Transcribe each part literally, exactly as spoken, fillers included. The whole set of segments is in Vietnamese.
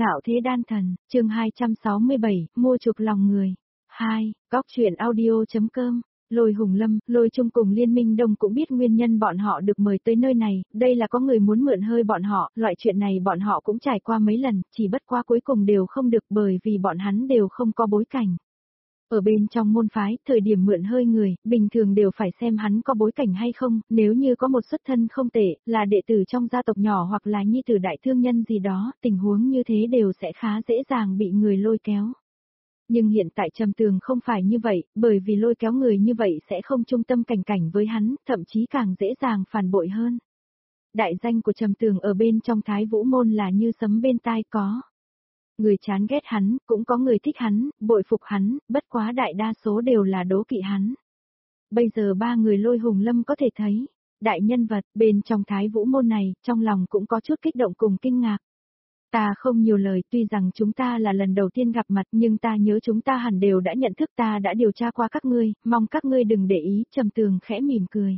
Ngạo thế đan thần, chương hai trăm sáu mươi bảy, mua chuộc lòng người. hai, góc truyện audio.com. Lôi Hùng Lâm, Lôi Trung cùng Liên Minh Đông cũng biết nguyên nhân bọn họ được mời tới nơi này, đây là có người muốn mượn hơi bọn họ, loại chuyện này bọn họ cũng trải qua mấy lần, chỉ bất quá cuối cùng đều không được bởi vì bọn hắn đều không có bối cảnh. Ở bên trong môn phái, thời điểm mượn hơi người, bình thường đều phải xem hắn có bối cảnh hay không, nếu như có một xuất thân không tệ, là đệ tử trong gia tộc nhỏ hoặc là nhi tử đại thương nhân gì đó, tình huống như thế đều sẽ khá dễ dàng bị người lôi kéo. Nhưng hiện tại Trầm Tường không phải như vậy, bởi vì lôi kéo người như vậy sẽ không trung tâm cảnh cảnh với hắn, thậm chí càng dễ dàng phản bội hơn. Đại danh của Trầm Tường ở bên trong Thái Vũ Môn là như sấm bên tai có. Người chán ghét hắn, cũng có người thích hắn, bội phục hắn, bất quá đại đa số đều là đố kỵ hắn. Bây giờ ba người Lôi Hùng Lâm có thể thấy, đại nhân vật bên trong Thái Vũ Môn này, trong lòng cũng có chút kích động cùng kinh ngạc. Ta không nhiều lời, tuy rằng chúng ta là lần đầu tiên gặp mặt nhưng ta nhớ chúng ta hẳn đều đã nhận thức, ta đã điều tra qua các ngươi, mong các ngươi đừng để ý. Trầm Tường khẽ mỉm cười.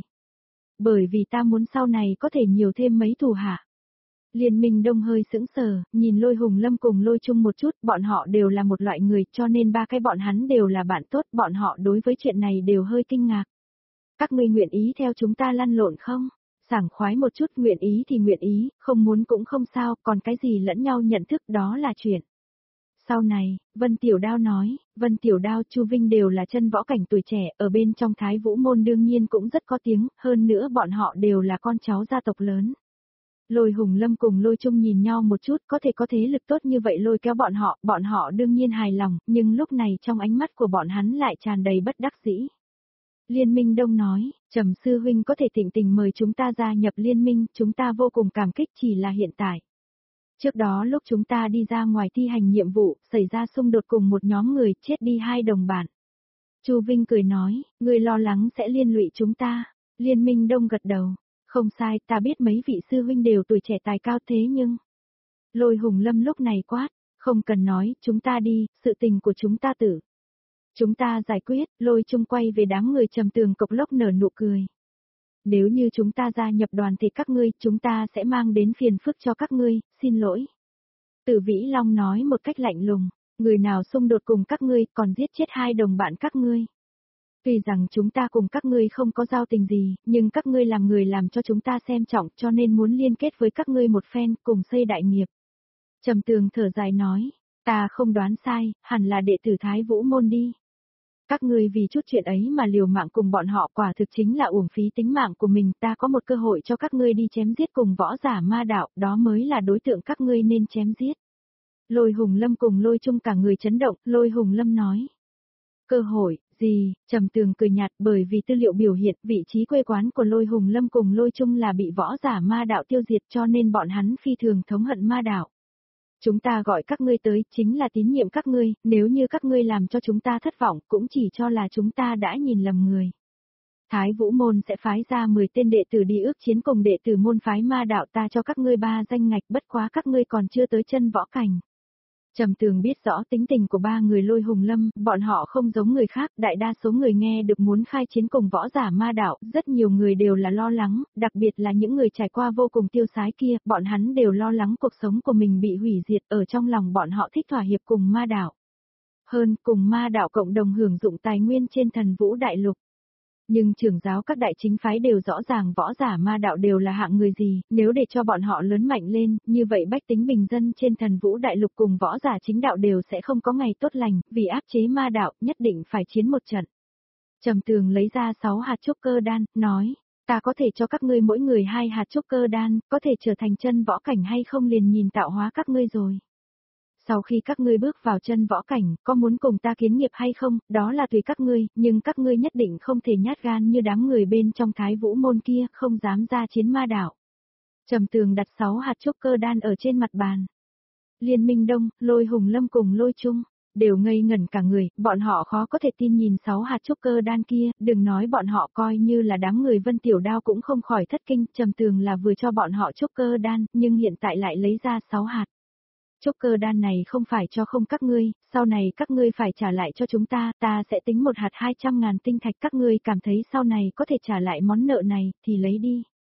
Bởi vì ta muốn sau này có thể nhiều thêm mấy thủ hạ. Liên Minh Đông hơi sững sờ, nhìn Lôi Hùng Lâm cùng Lôi Trung một chút, bọn họ đều là một loại người, cho nên ba cái bọn hắn đều là bạn tốt, bọn họ đối với chuyện này đều hơi kinh ngạc. Các ngươi nguyện ý theo chúng ta lăn lộn không? Sảng khoái một chút, nguyện ý thì nguyện ý, không muốn cũng không sao, còn cái gì lẫn nhau nhận thức đó là chuyện. Sau này, Vân Tiểu Đao nói, Vân Tiểu Đao, Chu Vinh đều là chân võ cảnh tuổi trẻ, ở bên trong Thái Vũ Môn đương nhiên cũng rất có tiếng, hơn nữa bọn họ đều là con cháu gia tộc lớn. Lôi Hùng Lâm cùng Lôi Trung nhìn nhau một chút, có thể có thế lực tốt như vậy lôi kéo bọn họ, bọn họ đương nhiên hài lòng, nhưng lúc này trong ánh mắt của bọn hắn lại tràn đầy bất đắc dĩ. Liên Minh Đông nói, Trầm sư huynh có thể thịnh tình mời chúng ta gia nhập liên minh, chúng ta vô cùng cảm kích, chỉ là hiện tại. Trước đó lúc chúng ta đi ra ngoài thi hành nhiệm vụ, xảy ra xung đột cùng một nhóm người, chết đi hai đồng bạn. Chu Vinh cười nói, người lo lắng sẽ liên lụy chúng ta. Liên Minh Đông gật đầu, không sai, ta biết mấy vị sư huynh đều tuổi trẻ tài cao thế nhưng... Lôi Hùng Lâm lúc này quát, không cần nói, chúng ta đi, sự tình của chúng ta tử. Chúng ta giải quyết. Lôi Trung quay về đám người Trầm Tường cộc lốc nở nụ cười. Nếu như chúng ta gia nhập đoàn thì các ngươi, chúng ta sẽ mang đến phiền phức cho các ngươi, xin lỗi. Tử Vĩ Long nói một cách lạnh lùng, người nào xung đột cùng các ngươi còn giết chết hai đồng bạn các ngươi. Tuy rằng chúng ta cùng các ngươi không có giao tình gì, nhưng các ngươi làm người làm cho chúng ta xem trọng, cho nên muốn liên kết với các ngươi một phen, cùng xây đại nghiệp. Trầm Tường thở dài nói, ta không đoán sai, hẳn là đệ tử Thái Vũ Môn đi. Các ngươi vì chút chuyện ấy mà liều mạng cùng bọn họ, quả thực chính là uổng phí tính mạng của mình, ta có một cơ hội cho các ngươi đi chém giết cùng võ giả ma đạo, đó mới là đối tượng các ngươi nên chém giết. Lôi Hùng Lâm cùng Lôi Trung cả người chấn động, Lôi Hùng Lâm nói. Cơ hội, gì? Trầm Tường cười nhạt, bởi vì tư liệu biểu hiện vị trí quê quán của Lôi Hùng Lâm cùng Lôi Trung là bị võ giả ma đạo tiêu diệt, cho nên bọn hắn phi thường thống hận ma đạo. Chúng ta gọi các ngươi tới, chính là tín nhiệm các ngươi, nếu như các ngươi làm cho chúng ta thất vọng, cũng chỉ cho là chúng ta đã nhìn lầm người. Thái Vũ Môn sẽ phái ra mười tên đệ tử đi ước chiến cùng đệ tử môn phái ma đạo, ta cho các ngươi ba danh ngạch, bất quá các ngươi còn chưa tới chân võ cảnh. Trầm Tường biết rõ tính tình của ba người Lôi Hùng Lâm, bọn họ không giống người khác, đại đa số người nghe được muốn khai chiến cùng võ giả ma đạo, rất nhiều người đều là lo lắng, đặc biệt là những người trải qua vô cùng tiêu sái kia, bọn hắn đều lo lắng cuộc sống của mình bị hủy diệt, ở trong lòng bọn họ thích thỏa hiệp cùng ma đạo. Hơn, cùng ma đạo cộng đồng hưởng dụng tài nguyên trên Thần Vũ Đại Lục. Nhưng trưởng giáo các đại chính phái đều rõ ràng võ giả ma đạo đều là hạng người gì, nếu để cho bọn họ lớn mạnh lên, như vậy bách tính bình dân trên Thần Vũ Đại Lục cùng võ giả chính đạo đều sẽ không có ngày tốt lành, vì áp chế ma đạo, nhất định phải chiến một trận. Trầm Tường lấy ra sáu hạt trúc cơ đan, nói, ta có thể cho các ngươi mỗi người hai hạt trúc cơ đan, có thể trở thành chân võ cảnh hay không liền nhìn tạo hóa các ngươi rồi. Sau khi các ngươi bước vào chân võ cảnh, có muốn cùng ta kiến nghiệp hay không, đó là tùy các ngươi, nhưng các ngươi nhất định không thể nhát gan như đám người bên trong Thái Vũ Môn kia, không dám ra chiến ma đạo. Trầm Tường đặt sáu hạt trúc cơ đan ở trên mặt bàn. Liên Minh Đông, Lôi Hùng Lâm cùng Lôi Trung, đều ngây ngẩn cả người, bọn họ khó có thể tin nhìn sáu hạt trúc cơ đan kia, đừng nói bọn họ coi như là đám người Vân Tiểu Đao cũng không khỏi thất kinh, Trầm Tường là vừa cho bọn họ trúc cơ đan, nhưng hiện tại lại lấy ra sáu hạt. Trúc cơ đan này không phải cho không các ngươi, sau này các ngươi phải trả lại cho chúng ta, ta sẽ tính một hạt hai trăm ngàn tinh thạch, các ngươi cảm thấy sau này có thể trả lại món nợ này, thì lấy đi.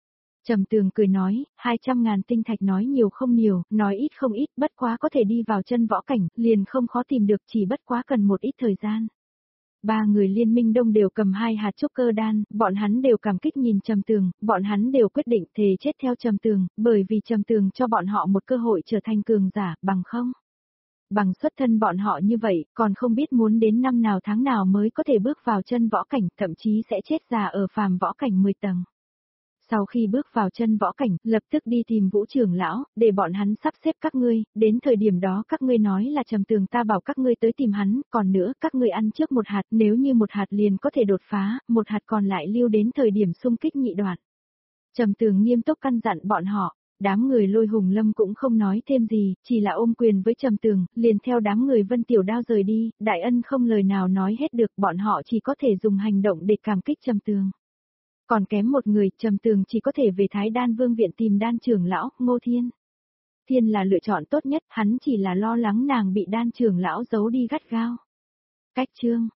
Trầm Tường cười nói, hai trăm ngàn tinh thạch nói nhiều không nhiều, nói ít không ít, bất quá có thể đi vào chân võ cảnh, liền không khó tìm được, chỉ bất quá cần một ít thời gian. Ba người Liên Minh Đông đều cầm hai hạt trúc cơ đan, bọn hắn đều cảm kích nhìn Trầm Tường, bọn hắn đều quyết định thề chết theo Trầm Tường, bởi vì Trầm Tường cho bọn họ một cơ hội trở thành cường giả, bằng không. Bằng xuất thân bọn họ như vậy, còn không biết muốn đến năm nào tháng nào mới có thể bước vào chân võ cảnh, thậm chí sẽ chết già ở phàm võ cảnh mười tầng. Sau khi bước vào chân võ cảnh, lập tức đi tìm Vũ trưởng lão, để bọn hắn sắp xếp các ngươi, đến thời điểm đó các ngươi nói là Trầm Tường ta bảo các ngươi tới tìm hắn, còn nữa các ngươi ăn trước một hạt, nếu như một hạt liền có thể đột phá, một hạt còn lại lưu đến thời điểm xung kích nhị đoạn. Trầm Tường nghiêm túc căn dặn bọn họ. Đám người Lôi Hùng Lâm cũng không nói thêm gì, chỉ là ôm quyền với Trầm Tường, liền theo đám người Vân Tiểu Đao rời đi, Đại Ân không lời nào nói hết được, bọn họ chỉ có thể dùng hành động để cảm kích Trầm Tường. Còn kém một người, Trầm Tường chỉ có thể về Thái Đan Vương viện tìm Đan trưởng lão, Ngô Thiên. Thiên là lựa chọn tốt nhất, hắn chỉ là lo lắng nàng bị Đan trưởng lão giấu đi gắt gao. Cách chương